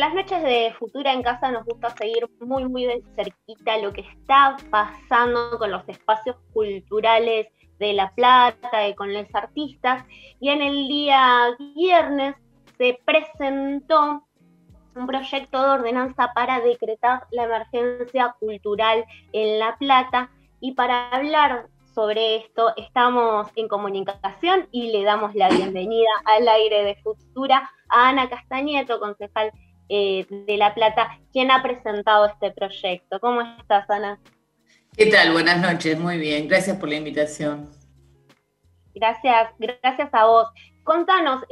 las noches de Futura en Casa nos gusta seguir muy de cerquita lo que está pasando con los espacios culturales de La Plata y con los artistas. Y en el día viernes se presentó un proyecto de ordenanza para decretar la emergencia cultural en La Plata. Y para hablar sobre esto estamos en comunicación y le damos la bienvenida al aire de Futura a Ana Castañeto, concejal de La Plata, quien ha presentado este proyecto. ¿Cómo estás, Ana? ¿Qué tal? Buenas noches, muy bien, gracias por la invitación. Gracias a vos. Contanos,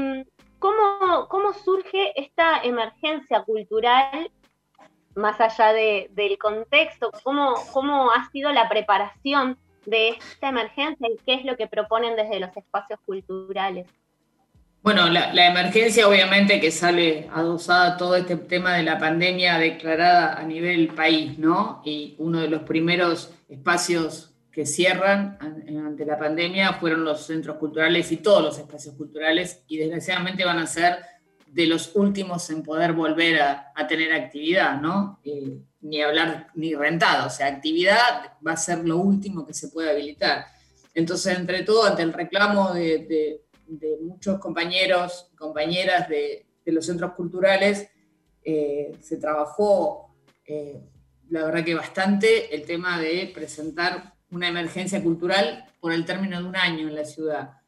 ¿cómo surge esta emergencia cultural, más allá del contexto? ¿Cómo ha sido la preparación de esta emergencia y qué es lo que proponen desde los espacios culturales? Bueno, la emergencia obviamente que sale adosada a todo este tema de la pandemia declarada a nivel país, ¿no? Y uno de los primeros espacios que cierran ante la pandemia fueron los centros culturales y todos los espacios culturales, y desgraciadamente van a ser de los últimos en poder volver a tener actividad, ¿no? Ni hablar ni rentado, o sea, actividad va a ser lo último que se puede habilitar. Entonces, entre todo, ante el reclamo de muchos compañeros y compañeras de los centros culturales, se trabajó, la verdad que bastante, el tema de presentar una emergencia cultural por el término de un año en la ciudad.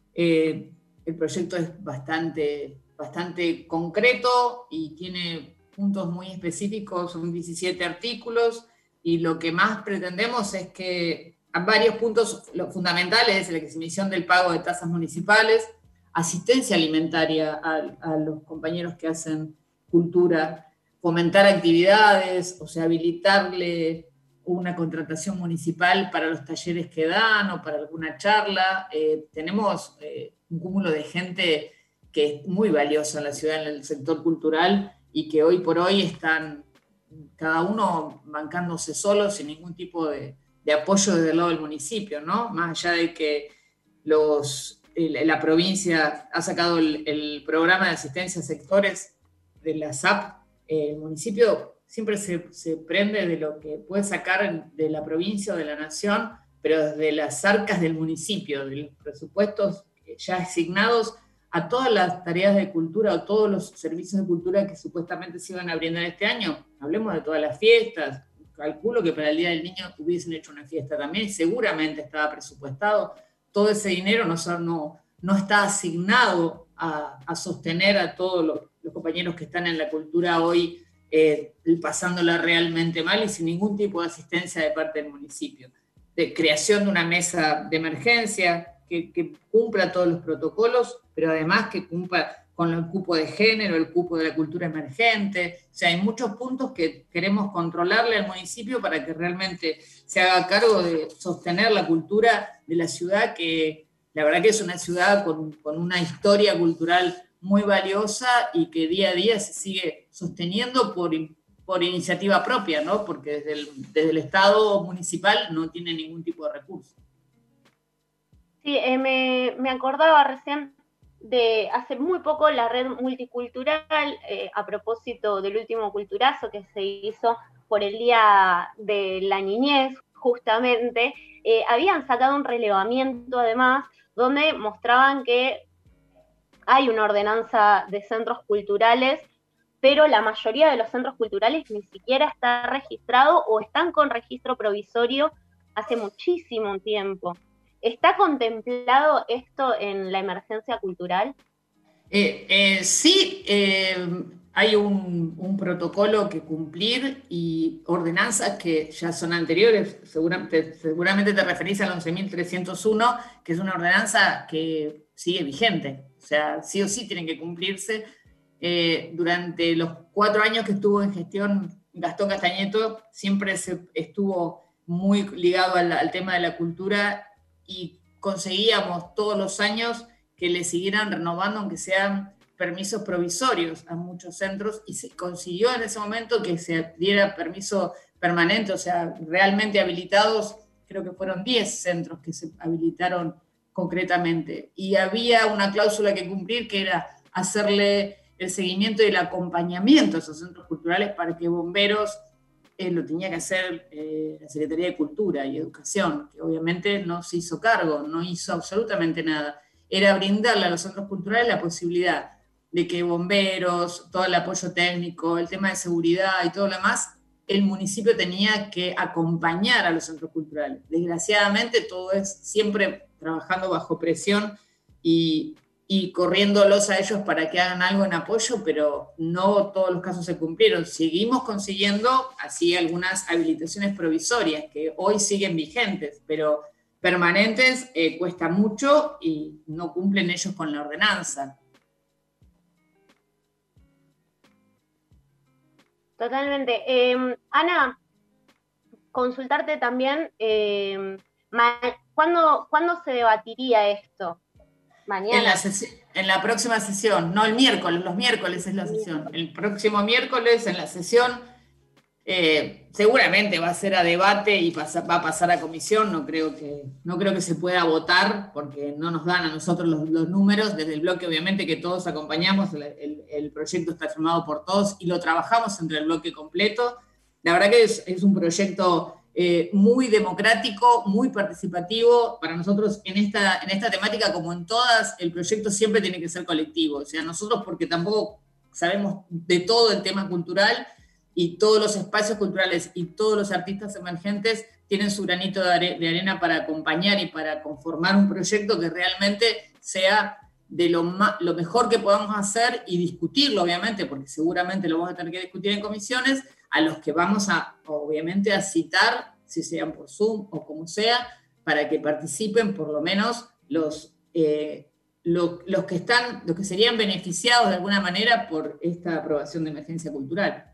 El proyecto es bastante concreto y tiene puntos muy específicos, son 17 artículos, y lo que más pretendemos es que varios puntos fundamentales: la exhibición del pago de tasas municipales, asistencia alimentaria a los compañeros que hacen cultura, fomentar actividades, o sea, habilitarle una contratación municipal para los talleres que dan o para alguna charla. Tenemos un cúmulo de gente que es muy valiosa en la ciudad, en el sector cultural, y que hoy por hoy están cada uno bancándose solo sin ningún tipo de apoyo desde el lado del municipio, ¿no? Más allá de que la provincia ha sacado el programa de asistencia a sectores de la SAP, el municipio siempre se prende de lo que puede sacar de la provincia o de la nación, pero desde las arcas del municipio, de los presupuestos ya asignados a todas las tareas de cultura o todos los servicios de cultura que supuestamente se iban a brindar este año. Hablemos de todas las fiestas. Calculo que para el Día del Niño hubiesen hecho una fiesta también, seguramente estaba presupuestado. Todo ese dinero no está asignado a sostener a todos los compañeros que están en la cultura hoy, pasándola realmente mal y sin ningún tipo de asistencia de parte del municipio. De creación de una mesa de emergencia que cumpla todos los protocolos, pero además que cumpla con el cupo de género, el cupo de la cultura emergente. O sea, hay muchos puntos que queremos controlarle al municipio para que realmente se haga cargo de sostener la cultura de la ciudad, que la verdad que es una ciudad con una historia cultural muy valiosa y que día a día se sigue sosteniendo por iniciativa propia, ¿no? Porque desde el Estado municipal no tiene ningún tipo de recurso. Sí, me acordaba recién de hace muy poco la red multicultural, a propósito del último culturazo que se hizo por el Día de la Niñez, justamente, habían sacado un relevamiento además donde mostraban que hay una ordenanza de centros culturales, pero la mayoría de los centros culturales ni siquiera está registrado o están con registro provisorio hace muchísimo tiempo. ¿Está contemplado esto en la emergencia cultural? Sí, hay un protocolo que cumplir y ordenanzas que ya son anteriores. Seguramente te referís al 11.301, que es una ordenanza que sigue vigente. O sea, sí o sí tienen que cumplirse. Durante los 4 años que estuvo en gestión Gastón Castañeto, siempre se estuvo muy ligado al tema de la cultura, y conseguíamos todos los años que le siguieran renovando, aunque sean permisos provisorios a muchos centros, y se consiguió en ese momento que se diera permiso permanente, o sea, realmente habilitados. Creo que fueron 10 centros que se habilitaron concretamente, y había una cláusula que cumplir, que era hacerle el seguimiento y el acompañamiento a esos centros culturales para que bomberos lo tenía que hacer la Secretaría de Cultura y Educación, que obviamente no se hizo cargo, no hizo absolutamente nada. Era brindarle a los centros culturales la posibilidad de que bomberos, todo el apoyo técnico, el tema de seguridad y todo lo demás, el municipio tenía que acompañar a los centros culturales. Desgraciadamente todo es siempre trabajando bajo presión y corriéndolos a ellos para que hagan algo en apoyo, pero no todos los casos se cumplieron. Seguimos consiguiendo así algunas habilitaciones provisorias que hoy siguen vigentes, pero permanentes cuesta mucho y no cumplen ellos con la ordenanza. Totalmente. Ana, consultarte también, ¿cuándo se debatiría esto? Mañana. En la próxima sesión, no el miércoles, los miércoles es la sesión. El próximo miércoles en la sesión seguramente va a ser a debate y va a pasar a comisión. No creo que se pueda votar porque no nos dan a nosotros los números. Desde el bloque, obviamente, que todos acompañamos, el proyecto está firmado por todos y lo trabajamos entre el bloque completo. La verdad que es un proyecto muy democrático, muy participativo. Para nosotros en esta temática, como en todas, el proyecto siempre tiene que ser colectivo. O sea, nosotros porque tampoco sabemos de todo el tema cultural y todos los espacios culturales y todos los artistas emergentes tienen su granito de arena para acompañar y para conformar un proyecto que realmente sea de lo mejor que podamos hacer y discutirlo, obviamente, porque seguramente lo vamos a tener que discutir en comisiones, a los que vamos obviamente, a citar, si sean por Zoom o como sea, para que participen por lo menos los que serían beneficiados de alguna manera por esta aprobación de emergencia cultural.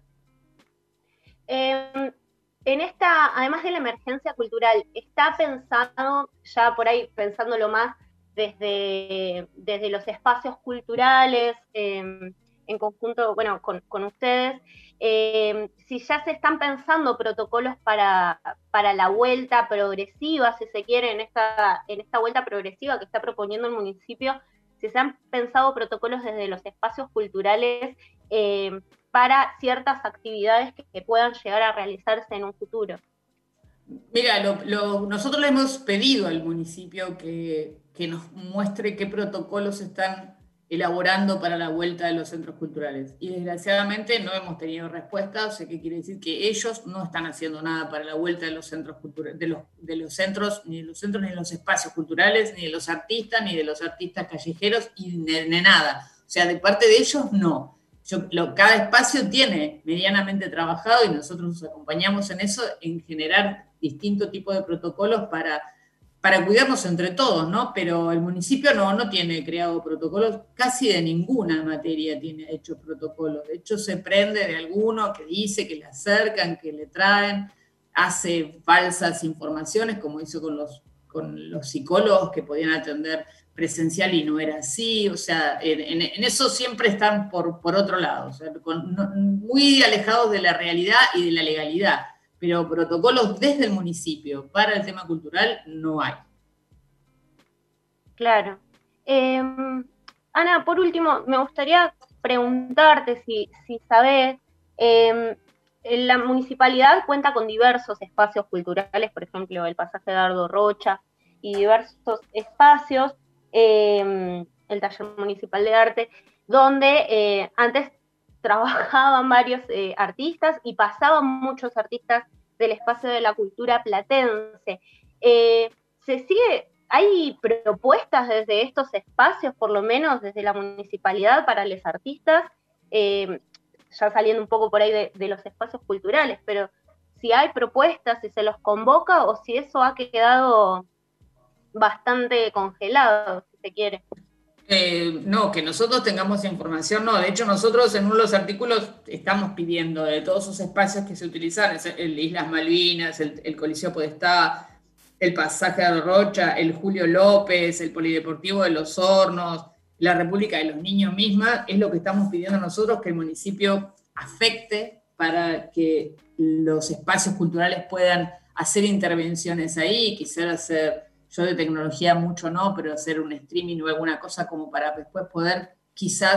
Además de la emergencia cultural, ¿está pensado, ya por ahí pensándolo más, desde los espacios culturales, en conjunto, bueno, con ustedes, si ya se están pensando protocolos para la vuelta progresiva, si se quiere, en esta vuelta progresiva que está proponiendo el municipio, si se han pensado protocolos desde los espacios culturales para ciertas actividades que puedan llegar a realizarse en un futuro? Mira, nosotros le hemos pedido al municipio que nos muestre qué protocolos están elaborando para la vuelta de los centros culturales. Y desgraciadamente no hemos tenido respuesta, o sea que quiere decir que ellos no están haciendo nada para la vuelta de los centros culturales, de los centros, ni de los espacios culturales, ni de los artistas, ni de los artistas callejeros, y de nada. O sea, de parte de ellos, no. Cada espacio tiene medianamente trabajado y nosotros nos acompañamos en eso, en generar distintos tipos de protocolos para cuidarnos entre todos, ¿no? Pero el municipio no tiene creado protocolos, casi de ninguna materia tiene hechos protocolos. De hecho, se prende de alguno que dice que le acercan, que le traen, hace falsas informaciones, como hizo con los psicólogos que podían atender presencial y no era así. O sea, en eso siempre están por otro lado, o sea, muy alejados de la realidad y de la legalidad. Pero protocolos desde el municipio para el tema cultural no hay. Claro. Ana, por último, me gustaría preguntarte si sabés, la municipalidad cuenta con diversos espacios culturales, por ejemplo, el Pasaje Dardo Rocha y diversos espacios, el Taller Municipal de Arte, donde antes trabajaban varios artistas y pasaban muchos artistas del espacio de la cultura platense. ¿Hay propuestas desde estos espacios, por lo menos desde la municipalidad, para los artistas? Ya saliendo un poco por ahí de los espacios culturales, pero si hay propuestas, si se los convoca o si eso ha quedado bastante congelado, si se quiere. No, que nosotros tengamos información, no. De hecho, nosotros en uno de los artículos estamos pidiendo de todos esos espacios que se utilizan, el Islas Malvinas, el Coliseo Podestá, el Pasaje de Rocha, el Julio López, el Polideportivo de Los Hornos, la República de los Niños misma, es lo que estamos pidiendo nosotros, que el municipio afecte para que los espacios culturales puedan hacer intervenciones ahí, quizás hacer... Yo de tecnología mucho no, pero hacer un streaming o alguna cosa como para después poder quizás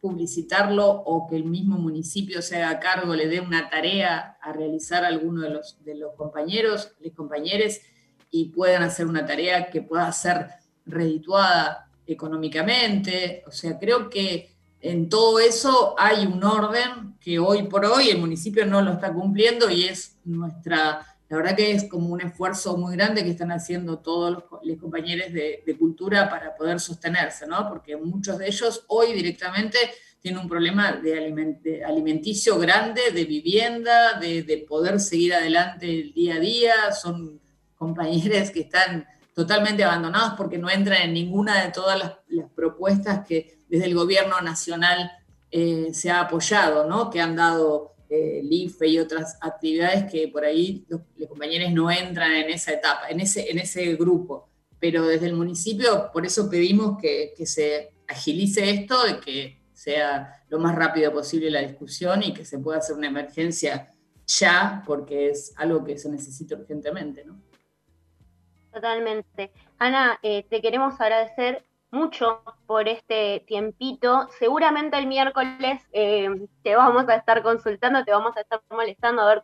publicitarlo o que el mismo municipio se haga cargo, le dé una tarea a realizar a alguno de los compañeros, les compañeros, y puedan hacer una tarea que pueda ser redituada económicamente. O sea, creo que en todo eso hay un orden que hoy por hoy el municipio no lo está cumpliendo y es la verdad que es como un esfuerzo muy grande que están haciendo todos los compañeros de cultura para poder sostenerse, ¿no? Porque muchos de ellos hoy directamente tienen un problema de alimenticio grande, de vivienda, de poder seguir adelante el día a día. Son compañeros que están totalmente abandonados porque no entran en ninguna de todas las propuestas que desde el gobierno nacional se ha apoyado, ¿no? Que han dado el IFE y otras actividades que por ahí los compañeros no entran en esa etapa, en ese grupo. Pero desde el municipio, por eso pedimos que se agilice esto, de que sea lo más rápido posible la discusión y que se pueda hacer una emergencia ya, porque es algo que se necesita urgentemente, ¿no? Totalmente. Ana, te queremos agradecer mucho por este tiempito. Seguramente el miércoles te vamos a estar consultando, te vamos a estar molestando a ver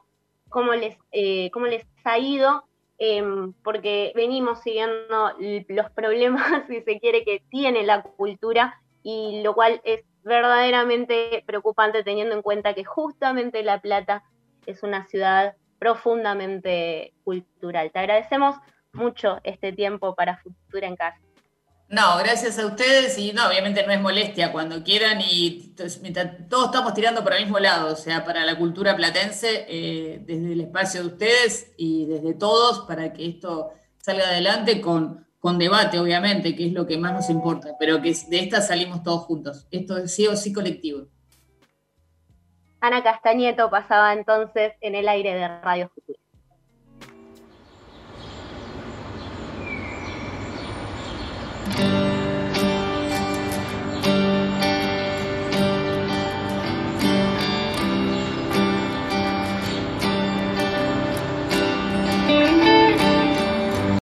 cómo les ha ido, porque venimos siguiendo los problemas, si se quiere, que tiene la cultura, y lo cual es verdaderamente preocupante teniendo en cuenta que justamente La Plata es una ciudad profundamente cultural. Te agradecemos mucho este tiempo para Futura en Casa. No, gracias a ustedes y no, obviamente no es molestia cuando quieran y mientras todos estamos tirando para el mismo lado, o sea, para la cultura platense, desde el espacio de ustedes y desde todos para que esto salga adelante con debate, obviamente, que es lo que más nos importa, pero que de esta salimos todos juntos. Esto es sí o sí colectivo. Ana Castañeto pasaba entonces en el aire de Radio Futura.